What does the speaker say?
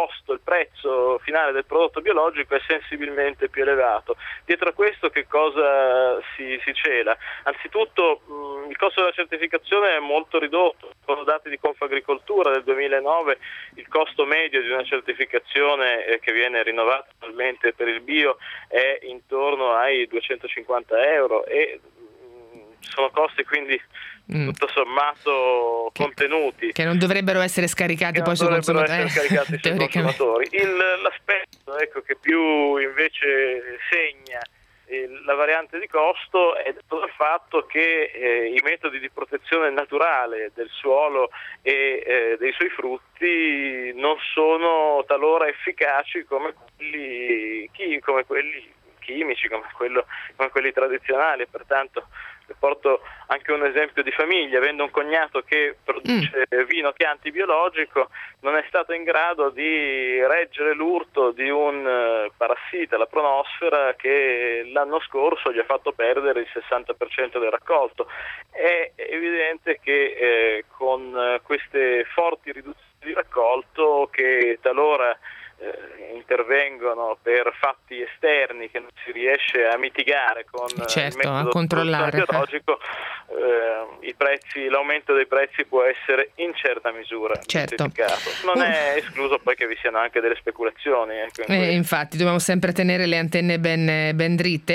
costo, il prezzo finale del prodotto biologico è sensibilmente più elevato. Dietro a questo che cosa si cela? Anzitutto il costo della certificazione è molto ridotto. Con dati di Confagricoltura del 2009 il costo medio di una certificazione che viene rinnovata annualmente per il bio è intorno ai 250 euro e sono costi quindi tutto sommato contenuti che non dovrebbero essere scaricati poi sui consumatori. L'aspetto che più invece segna la variante di costo è dato dal fatto che i metodi di protezione naturale del suolo e dei suoi frutti non sono talora efficaci come quelli chimici, come quelli tradizionali. Pertanto porto anche un esempio di famiglia: avendo un cognato che produce vino Chianti biologico, non è stato in grado di reggere l'urto di un parassita, la pronosfera, che l'anno scorso gli ha fatto perdere il 60% del raccolto. È evidente che con queste forti riduzioni di raccolto, che talora intervengono per fatti esterni che non si riesce a mitigare con il metodo a controllare biologico, l'aumento dei prezzi può essere in certa misura giustificato. Non è escluso poi che vi siano anche delle speculazioni. Infatti dobbiamo sempre tenere le antenne ben dritte.